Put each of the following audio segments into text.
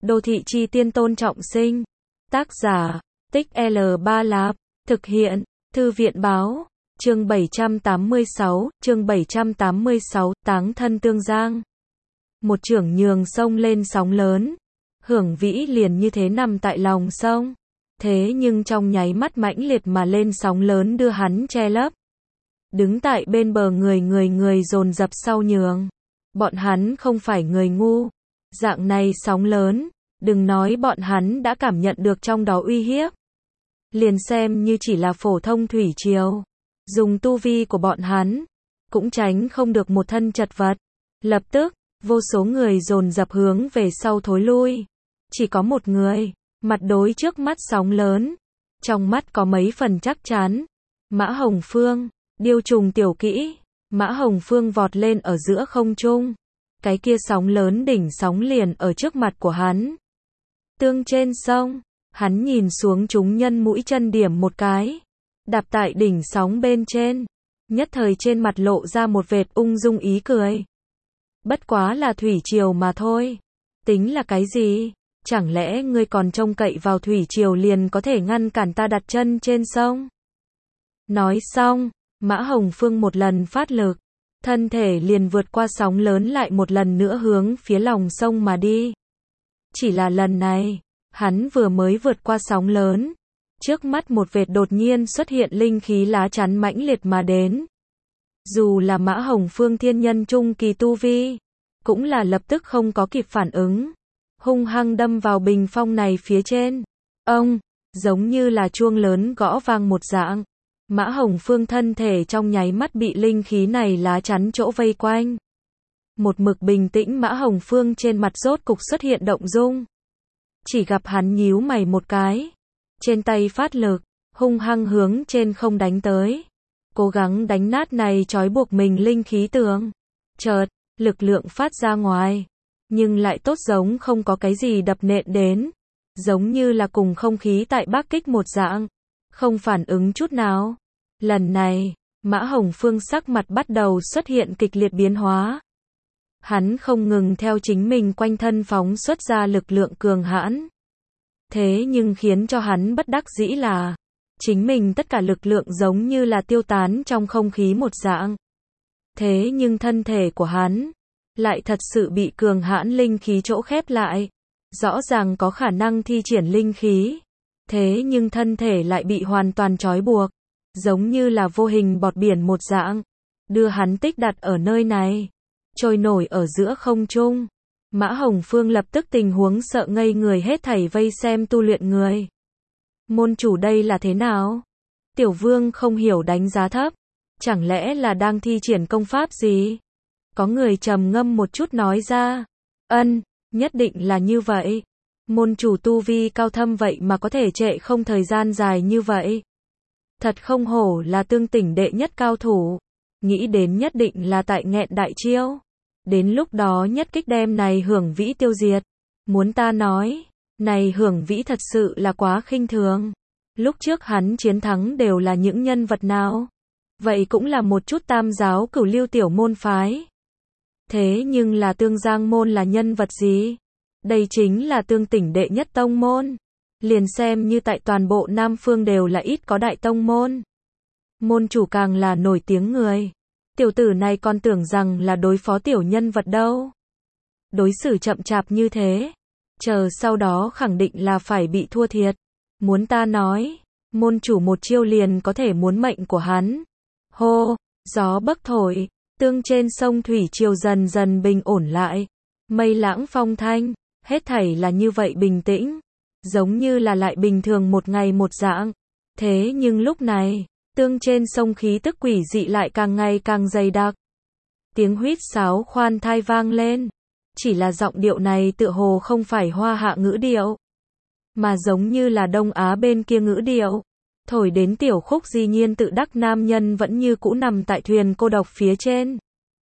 Đô thị chi tiên Tôn Trọng Sinh. Tác giả, Tích L3 Lạp. Thực hiện, Thư viện báo. Chương 786, Táng thân Tương Giang. Một chưởng nhường sông lên sóng lớn. Hưởng Vĩ liền như thế nằm tại lòng sông. Thế nhưng trong nháy mắt mãnh liệt mà lên sóng lớn đưa hắn che lấp. Đứng tại bên bờ người dồn dập sau nhường. Bọn hắn không phải người ngu. Dạng này sóng lớn, đừng nói bọn hắn đã cảm nhận được trong đó uy hiếp. Liền xem như chỉ là phổ thông thủy triều, dùng tu vi của bọn hắn, cũng tránh không được một thân chật vật. Lập tức, vô số người dồn dập hướng về sau thối lui. Chỉ có một người, mặt đối trước mắt sóng lớn, trong mắt có mấy phần chắc chắn. Mã Hồng Phương, điêu trùng tiểu kỹ. Mã Hồng Phương vọt lên ở giữa không trung. Cái kia sóng lớn đỉnh sóng liền ở trước mặt của hắn. Tương trên sông, hắn nhìn xuống chúng nhân mũi chân điểm một cái, đạp tại đỉnh sóng bên trên, nhất thời trên mặt lộ ra một vệt ung dung ý cười. Bất quá là thủy triều mà thôi, tính là cái gì? Chẳng lẽ ngươi còn trông cậy vào thủy triều liền có thể ngăn cản ta đặt chân trên sông? Nói xong, Mã Hồng Phương một lần phát lực, thân thể liền vượt qua sóng lớn lại một lần nữa hướng phía lòng sông mà đi. Chỉ là lần này, hắn vừa mới vượt qua sóng lớn, trước mắt một vệt đột nhiên xuất hiện linh khí lá chắn mãnh liệt mà đến. Dù là Mã Hồng Phương thiên nhân trung kỳ tu vi, cũng là lập tức không có kịp phản ứng, hung hăng đâm vào bình phong này phía trên. Ông, giống như là chuông lớn gõ vang một dạng. Mã Hồng Phương thân thể trong nháy mắt bị linh khí này lá chắn chỗ vây quanh. Một mực bình tĩnh Mã Hồng Phương trên mặt rốt cục xuất hiện động dung. Chỉ gặp hắn nhíu mày một cái, trên tay phát lực, hung hăng hướng trên không đánh tới, cố gắng đánh nát này trói buộc mình linh khí tường. Chợt, lực lượng phát ra ngoài, nhưng lại tốt giống không có cái gì đập nện đến, giống như là cùng không khí tại Bắc Kích một dạng, không phản ứng chút nào. Lần này, Mã Hồng Phương sắc mặt bắt đầu xuất hiện kịch liệt biến hóa. Hắn không ngừng theo chính mình quanh thân phóng xuất ra lực lượng cường hãn. Thế nhưng khiến cho hắn bất đắc dĩ là, chính mình tất cả lực lượng giống như là tiêu tán trong không khí một dạng. Thế nhưng thân thể của hắn, lại thật sự bị cường hãn linh khí chỗ khép lại. Rõ ràng có khả năng thi triển linh khí. Thế nhưng thân thể lại bị hoàn toàn trói buộc. Giống như là vô hình bọt biển một dạng. Đưa hắn tích đặt ở nơi này. Trôi nổi ở giữa không trung. Mã Hồng Phương lập tức tình huống sợ ngây người hết thảy vây xem tu luyện người. Môn chủ đây là thế nào? Tiểu Vương không hiểu đánh giá thấp. Chẳng lẽ là đang thi triển công pháp gì? Có người trầm ngâm một chút nói ra. Nhất định là như vậy. Môn chủ tu vi cao thâm vậy mà có thể trệ không thời gian dài như vậy. Thật không hổ là tương tỉnh đệ nhất cao thủ. Nghĩ đến nhất định là tại nghẹn đại chiêu. Đến lúc đó nhất kích đem này Hưởng Vĩ tiêu diệt. Muốn ta nói, này Hưởng Vĩ thật sự là quá khinh thường. Lúc trước hắn chiến thắng đều là những nhân vật nào? Vậy cũng là một chút tam giáo cửu lưu tiểu môn phái. Thế nhưng là Tương Giang môn là nhân vật gì? Đây chính là tương tỉnh đệ nhất tông môn. Liền xem như tại toàn bộ Nam Phương đều là ít có đại tông môn. Môn chủ càng là nổi tiếng người. Tiểu tử này còn tưởng rằng là đối phó tiểu nhân vật đâu. Đối xử chậm chạp như thế. Chờ sau đó khẳng định là phải bị thua thiệt. Muốn ta nói, môn chủ một chiêu liền có thể muốn mệnh của hắn. Hô, gió bấc thổi, tương trên sông thủy triều dần dần bình ổn lại. Mây lãng phong thanh, hết thảy là như vậy bình tĩnh. Giống như là lại bình thường một ngày một dạng. Thế nhưng lúc này, tương trên sông khí tức quỷ dị lại càng ngày càng dày đặc. Tiếng huýt sáo khoan thai vang lên. Chỉ là giọng điệu này tựa hồ không phải Hoa Hạ ngữ điệu, mà giống như là Đông Á bên kia ngữ điệu. Thổi đến tiểu khúc di nhiên tự đắc nam nhân vẫn như cũ nằm tại thuyền cô độc phía trên.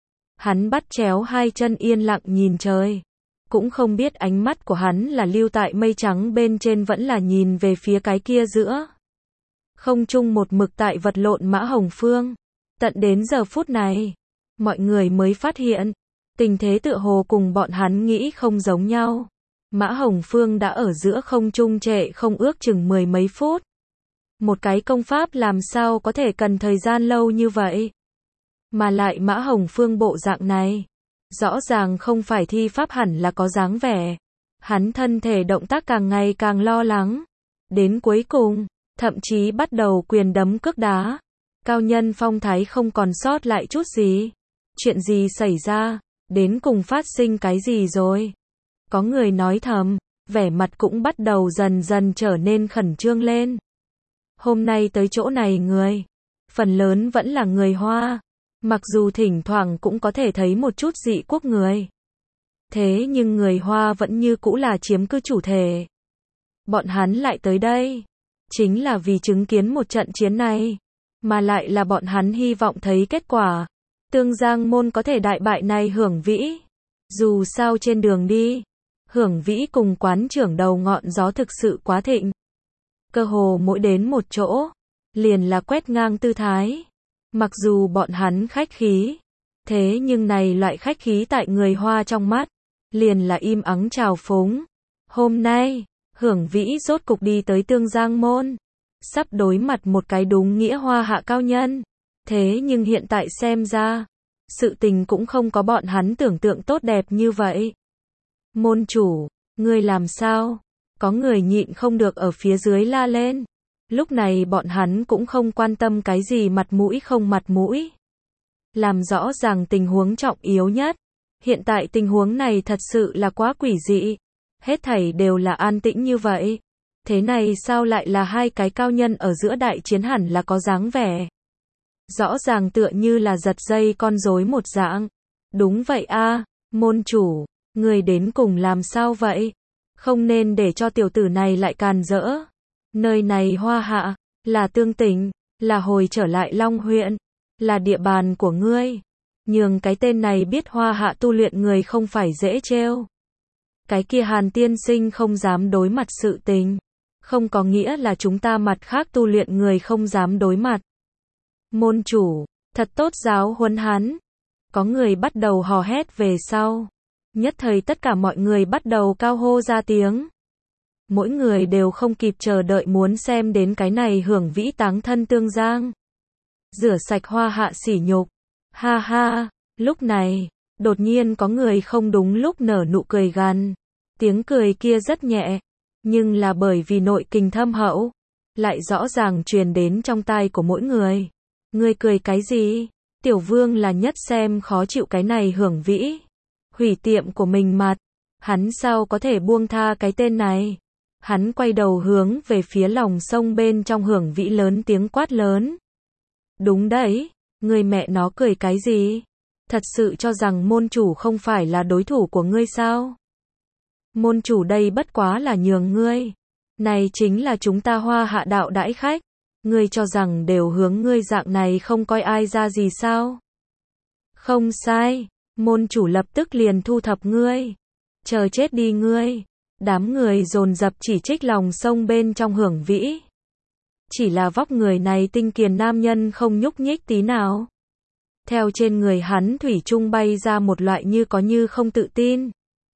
Hắn bắt chéo hai chân yên lặng nhìn trời. Cũng không biết ánh mắt của hắn là lưu tại mây trắng bên trên vẫn là nhìn về phía cái kia giữa. Không chung một mực tại vật lộn Mã Hồng Phương. Tận đến giờ phút này, mọi người mới phát hiện, tình thế tựa hồ cùng bọn hắn nghĩ không giống nhau. Mã Hồng Phương đã ở giữa không trung trệ không ước chừng mười mấy phút. Một cái công pháp làm sao có thể cần thời gian lâu như vậy? Mà lại Mã Hồng Phương bộ dạng này, rõ ràng không phải thi pháp hẳn là có dáng vẻ. Hắn thân thể động tác càng ngày càng lo lắng. Đến cuối cùng, thậm chí bắt đầu quyền đấm cước đá. Cao nhân phong thái không còn sót lại chút gì. Chuyện gì xảy ra? Đến cùng phát sinh cái gì rồi? Có người nói thầm, vẻ mặt cũng bắt đầu dần dần trở nên khẩn trương lên. Hôm nay tới chỗ này người, phần lớn vẫn là người Hoa. Mặc dù thỉnh thoảng cũng có thể thấy một chút dị quốc người. Thế nhưng người Hoa vẫn như cũ là chiếm cứ chủ thể. Bọn hắn lại tới đây, chính là vì chứng kiến một trận chiến này, mà lại là bọn hắn hy vọng thấy kết quả. Tương Giang môn có thể đại bại này Hưởng Vĩ. Dù sao trên đường đi, Hưởng Vĩ cùng quán trưởng đầu ngọn gió thực sự quá thịnh. Cơ hồ mỗi đến một chỗ, liền là quét ngang tư thái. Mặc dù bọn hắn khách khí, thế nhưng này loại khách khí tại người Hoa trong mắt, liền là im ắng trào phúng. Hôm nay, Hưởng Vĩ rốt cục đi tới Tương Giang môn, sắp đối mặt một cái đúng nghĩa Hoa hạ cao nhân. Thế nhưng hiện tại xem ra, sự tình cũng không có bọn hắn tưởng tượng tốt đẹp như vậy. Môn chủ, ngươi làm sao? Có người nhịn không được ở phía dưới la lên. Lúc này bọn hắn cũng không quan tâm cái gì mặt mũi không mặt mũi. Làm rõ ràng tình huống trọng yếu nhất. Hiện tại tình huống này thật sự là quá quỷ dị. Hết thảy đều là an tĩnh như vậy. Thế này sao lại là hai cái cao nhân ở giữa đại chiến hẳn là có dáng vẻ. Rõ ràng tựa như là giật dây con rối một dạng. Đúng vậy a, môn chủ, người đến cùng làm sao vậy? Không nên để cho tiểu tử này lại càn rỡ. Nơi này Hoa hạ, là Tương Tỉnh, là hồi trở lại Long huyện, là địa bàn của ngươi. Nhường cái tên này biết Hoa hạ tu luyện người không phải dễ trêu. Cái kia Hàn tiên sinh không dám đối mặt sự tình. Không có nghĩa là chúng ta mặt khác tu luyện người không dám đối mặt. Môn chủ, thật tốt giáo huấn hắn. Có người bắt đầu hò hét về sau. Nhất thời tất cả mọi người bắt đầu cao hô ra tiếng. Mỗi người đều không kịp chờ đợi muốn xem đến cái này Hưởng Vĩ táng thân Tương Giang. Rửa sạch Hoa hạ sỉ nhục. Ha ha, lúc này, đột nhiên có người không đúng lúc nở nụ cười gằn. Tiếng cười kia rất nhẹ, nhưng là bởi vì nội kình thâm hậu, lại rõ ràng truyền đến trong tai của mỗi người. Ngươi cười cái gì? Tiểu Vương là nhất xem khó chịu cái này Hưởng Vĩ. Hủy tiệm của mình mặt. Hắn sao có thể buông tha cái tên này? Hắn quay đầu hướng về phía lòng sông bên trong Hưởng Vĩ lớn tiếng quát lớn. Đúng đấy, người mẹ nó cười cái gì? Thật sự cho rằng môn chủ không phải là đối thủ của ngươi sao? Môn chủ đây bất quá là nhường ngươi. Này chính là chúng ta Hoa hạ đạo đãi khách. Ngươi cho rằng đều hướng ngươi dạng này không coi ai ra gì sao? Không sai, môn chủ lập tức liền thu thập ngươi. Chờ chết đi ngươi. Đám người dồn dập chỉ trích lòng sông bên trong Hưởng Vĩ. Chỉ là vóc người này tinh kiền nam nhân không nhúc nhích tí nào. Theo trên người hắn thủy chung bay ra một loại như có như không tự tin.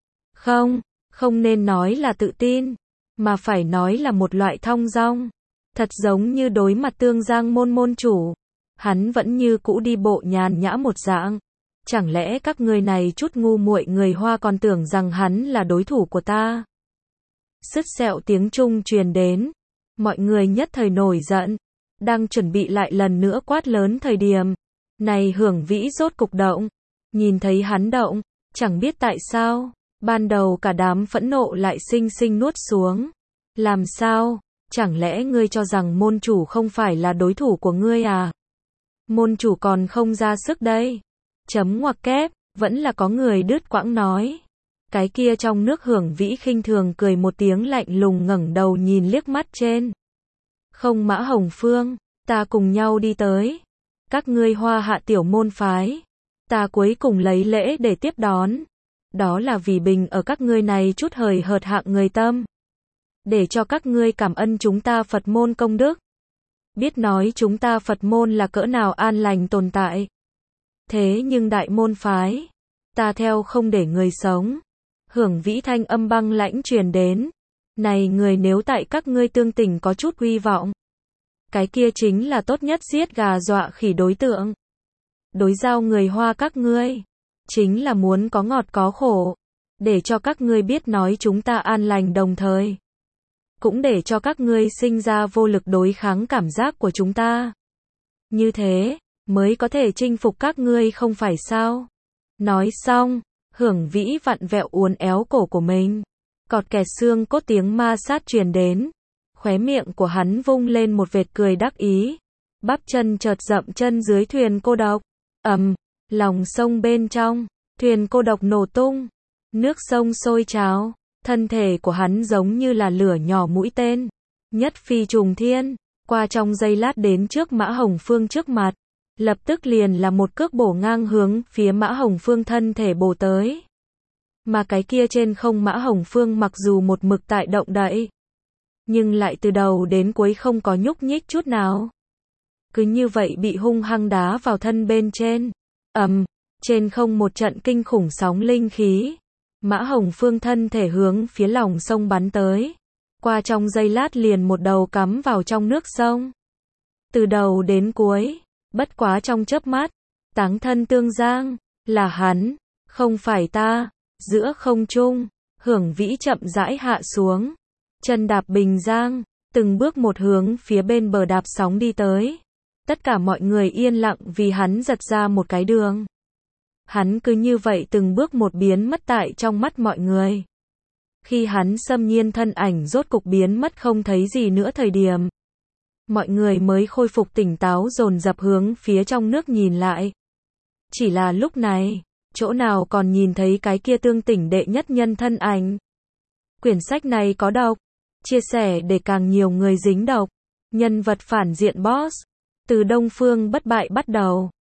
Không nên nói là tự tin, mà phải nói là một loại thong dong. Thật giống như đối mặt Tương Giang môn môn chủ. Hắn vẫn như cũ đi bộ nhàn nhã một dạng. Chẳng lẽ các ngươi này chút ngu muội người Hoa còn tưởng rằng hắn là đối thủ của ta? Sứt sẹo tiếng Trung truyền đến. Mọi người nhất thời nổi giận. Đang chuẩn bị lại lần nữa quát lớn thời điểm. Này Hưởng Vĩ rốt cục động. Nhìn thấy hắn động, chẳng biết tại sao. Ban đầu cả đám phẫn nộ lại sinh sinh nuốt xuống. Làm sao? Chẳng lẽ ngươi cho rằng môn chủ không phải là đối thủ của ngươi à? Môn chủ còn không ra sức đây. Chấm ngoặc kép, vẫn là có người đứt quãng nói. Cái kia trong nước Hưởng Vĩ khinh thường cười một tiếng lạnh lùng ngẩng đầu nhìn liếc mắt trên. Không Mã Hồng Phương, ta cùng nhau đi tới. Các ngươi Hoa hạ tiểu môn phái. Ta cuối cùng lấy lễ để tiếp đón. Đó là vì bình ở các ngươi này chút hời hợt hạng người tâm. Để cho các ngươi cảm ơn chúng ta Phật môn công đức. Biết nói chúng ta Phật môn là cỡ nào an lành tồn tại. Thế nhưng đại môn phái, ta theo không để người sống. Hưởng Vĩ thanh âm băng lãnh truyền đến. Này người, nếu tại các ngươi Tương Tỉnh có chút hy vọng, cái kia chính là tốt nhất giết gà dọa khỉ đối tượng. Đối giao người Hoa các ngươi, chính là muốn có ngọt có khổ, để cho các ngươi biết nói chúng ta an lành, đồng thời cũng để cho các ngươi sinh ra vô lực đối kháng cảm giác của chúng ta. Như thế, mới có thể chinh phục các ngươi không phải sao? Nói xong, Hưởng Vĩ vặn vẹo uốn éo cổ của mình. Cọt kẹt xương cốt tiếng ma sát truyền đến. Khóe miệng của hắn vung lên một vệt cười đắc ý. Bắp chân chợt dậm chân dưới thuyền cô độc. Lòng sông bên trong, thuyền cô độc nổ tung. Nước sông sôi trào. Thân thể của hắn giống như là lửa nhỏ mũi tên. Nhất phi trùng thiên. Qua trong giây lát đến trước Mã Hồng Phương trước mặt. Lập tức liền là một cước bổ ngang hướng phía Mã Hồng Phương thân thể bổ tới. Mà cái kia trên không Mã Hồng Phương mặc dù một mực tại động đậy, nhưng lại từ đầu đến cuối không có nhúc nhích chút nào. Cứ như vậy bị hung hăng đá vào thân bên trên. Trên không một trận kinh khủng sóng linh khí. Mã Hồng Phương thân thể hướng phía lòng sông bắn tới. Qua trong giây lát liền một đầu cắm vào trong nước sông. Từ đầu đến cuối, bất quá trong chớp mắt, táng thân tương giang, là hắn, không phải ta. Giữa không trung, Hưởng Vĩ chậm rãi hạ xuống, chân đạp bình giang, từng bước một hướng phía bên bờ đạp sóng đi tới. Tất cả mọi người yên lặng vì hắn giật ra một cái đường. Hắn cứ như vậy từng bước một biến mất tại trong mắt mọi người. Khi hắn xâm nhiên thân ảnh rốt cục biến mất không thấy gì nữa thời điểm, mọi người mới khôi phục tỉnh táo dồn dập hướng phía trong nước nhìn lại. Chỉ là lúc này, chỗ nào còn nhìn thấy cái kia Tương Tỉnh đệ nhất nhân thân ảnh. Quyển sách này có độc, chia sẻ để càng nhiều người dính độc. Nhân vật phản diện boss, từ Đông Phương Bất Bại bắt đầu.